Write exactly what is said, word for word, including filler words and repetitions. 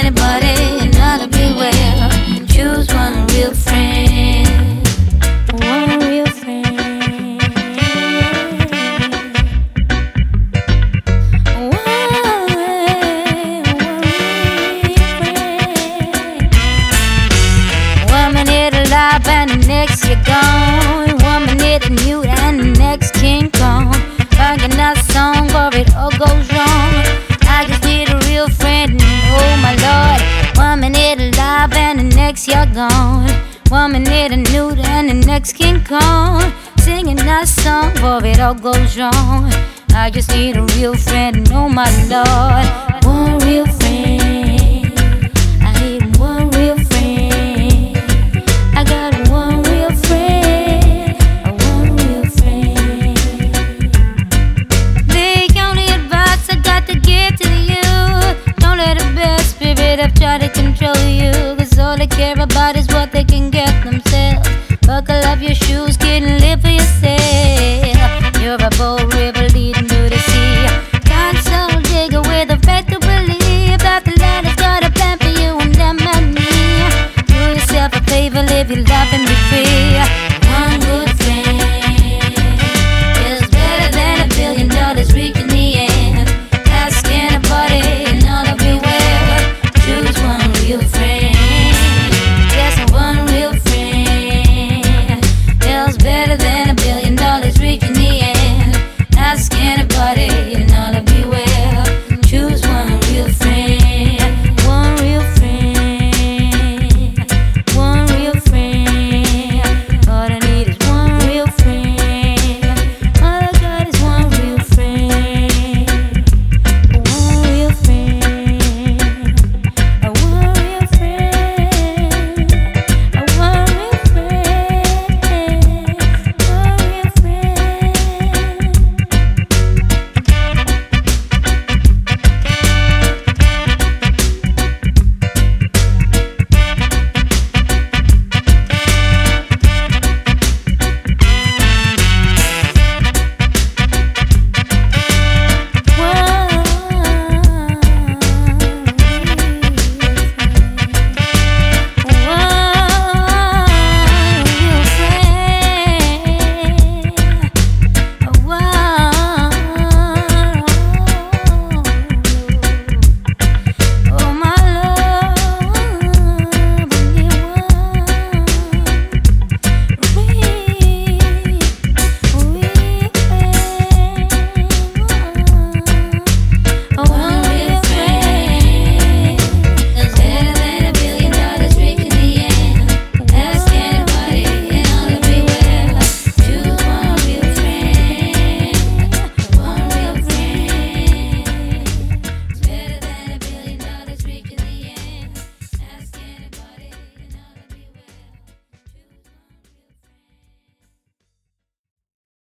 anybody, and I'll be well. Choose one real friend. One real friend. And the next you're gone. One minute and you and the next King Kong. Fucking that song or it all goes wrong. I just need a real friend, oh my Lord. One minute alive and the next you're gone. One minute and nude and the next King Kong. Singing that song or it all goes wrong. I just need a real friend, oh my Lord. One real friend. I need one real friend. I got one real friend, one real friend. The only advice I got to give to you: don't let a bad spirit up try to control you. Cause all they care about is what they can get themselves. Buckle up your shoes,